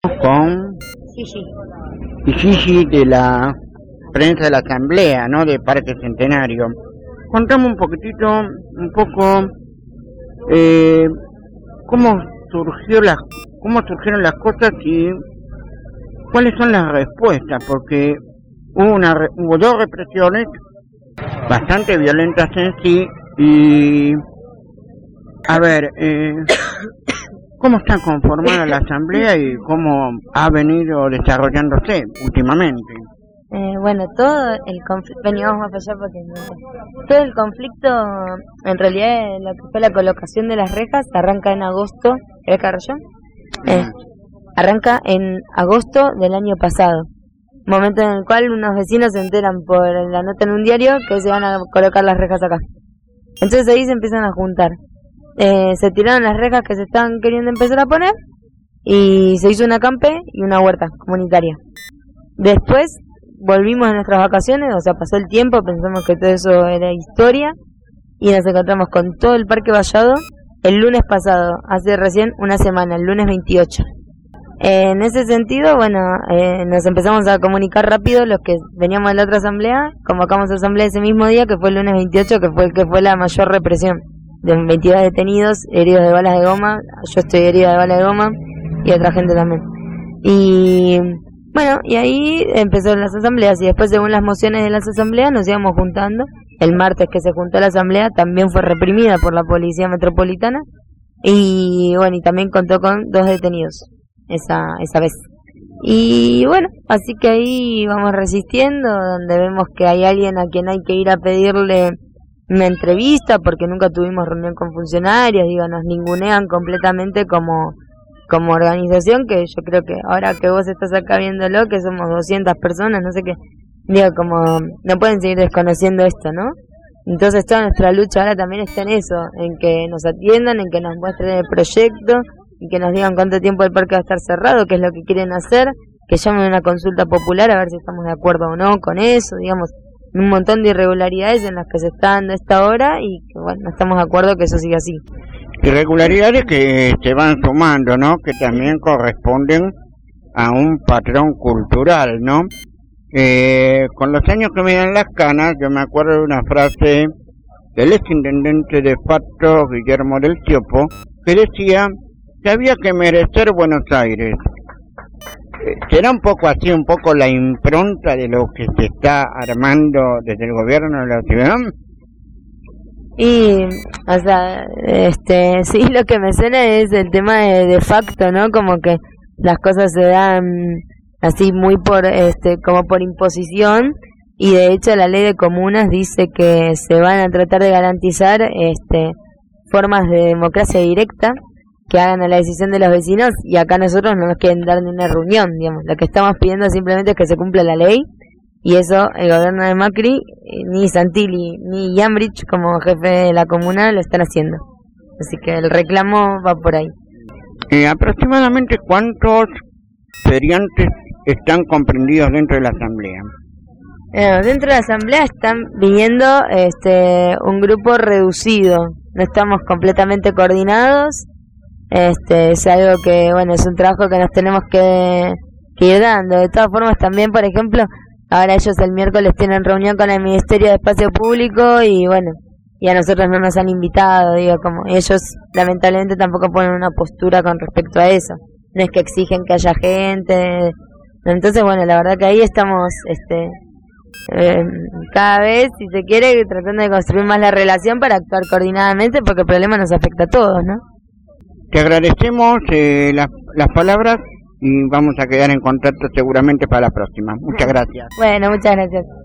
Con Sí. Gigi de la prensa de la Asamblea, ¿no? De Parque Centenario. Contame un poco, cómo surgieron las cosas y cuáles son las respuestas, porque hubo dos represiones bastante violentas en sí y a ver, ¿cómo está conformada la Asamblea y cómo ha venido desarrollándose últimamente? Bueno, todo el conflicto, veníamos más allá porque todo el conflicto, en realidad lo que fue la colocación de las rejas, arranca en agosto. ¿Querés que agarre yo? Arranca en agosto del año pasado, momento en el cual unos vecinos se enteran por la nota en un diario que se van a colocar las rejas acá. Entonces ahí se empiezan a juntar. Se tiraron las rejas que se estaban queriendo empezar a poner y se hizo una campe y una huerta comunitaria. Después volvimos a nuestras vacaciones, o sea, pasó el tiempo, pensamos que todo eso era historia y nos encontramos con todo el Parque Vallado el lunes pasado, hace recién una semana, el lunes 28. En ese sentido, bueno, nos empezamos a comunicar rápido los que veníamos de la otra asamblea, convocamos a asamblea ese mismo día, que fue el lunes 28, que fue el que fue la mayor represión, de 22 detenidos, heridos de balas de goma, yo estoy herida de balas de goma y otra gente también. Y bueno, y ahí empezaron las asambleas y después, según las mociones de las asambleas, nos íbamos juntando. El martes que se juntó la asamblea también fue reprimida por la policía metropolitana y bueno, y también contó con 2 detenidos esa vez. Y bueno, así que ahí vamos resistiendo, donde vemos que hay alguien a quien hay que ir a pedirle una entrevista porque nunca tuvimos reunión con funcionarios, digo, nos ningunean completamente como organización, que yo creo que ahora que vos estás acá viéndolo, que somos 200 personas, no sé qué, digo, como no pueden seguir desconociendo esto, ¿no? Entonces toda nuestra lucha ahora también está en eso, en que nos atiendan, en que nos muestren el proyecto y que nos digan cuánto tiempo el parque va a estar cerrado, qué es lo que quieren hacer, que llamen a una consulta popular a ver si estamos de acuerdo o no con eso, digamos, un montón de irregularidades en las que se está dando esta hora y que bueno, no estamos de acuerdo que eso siga así. Irregularidades que se van sumando, ¿no? Que también corresponden a un patrón cultural, ¿no? Con los años que me dan las canas, yo me acuerdo de una frase del exintendente de facto, Guillermo del Ciopo, que decía que había que merecer Buenos Aires. ¿Será un poco así, un poco la impronta de lo que se está armando desde el gobierno de la ciudad? Y, o sea, sí, lo que me suena es el tema de facto, ¿no? Como que las cosas se dan así muy como por imposición, y de hecho la ley de comunas dice que se van a tratar de garantizar formas de democracia directa que hagan a la decisión de los vecinos, y acá nosotros no nos quieren dar ni una reunión, digamos. Lo que estamos pidiendo simplemente es que se cumpla la ley. Y eso el gobierno de Macri, ni Santilli, ni Yambrich como jefe de la comuna lo están haciendo. Así que el reclamo va por ahí. ¿Aproximadamente cuántos feriantes están comprendidos dentro de la asamblea? Dentro de la asamblea están viniendo un grupo reducido. No estamos completamente coordinados. Es algo que, bueno, es un trabajo que nos tenemos que ir dando. De todas formas, también, por ejemplo, ahora ellos el miércoles tienen reunión con el Ministerio de Espacio Público y bueno, y a nosotros no nos han invitado, digo, como ellos lamentablemente tampoco ponen una postura con respecto a eso. No es que exigen que haya gente. Entonces, bueno, la verdad que ahí estamos cada vez, si se quiere, tratando de construir más la relación para actuar coordinadamente, porque el problema nos afecta a todos, ¿no? Te agradecemos las palabras y vamos a quedar en contacto seguramente para la próxima. Muchas gracias. Bueno, muchas gracias.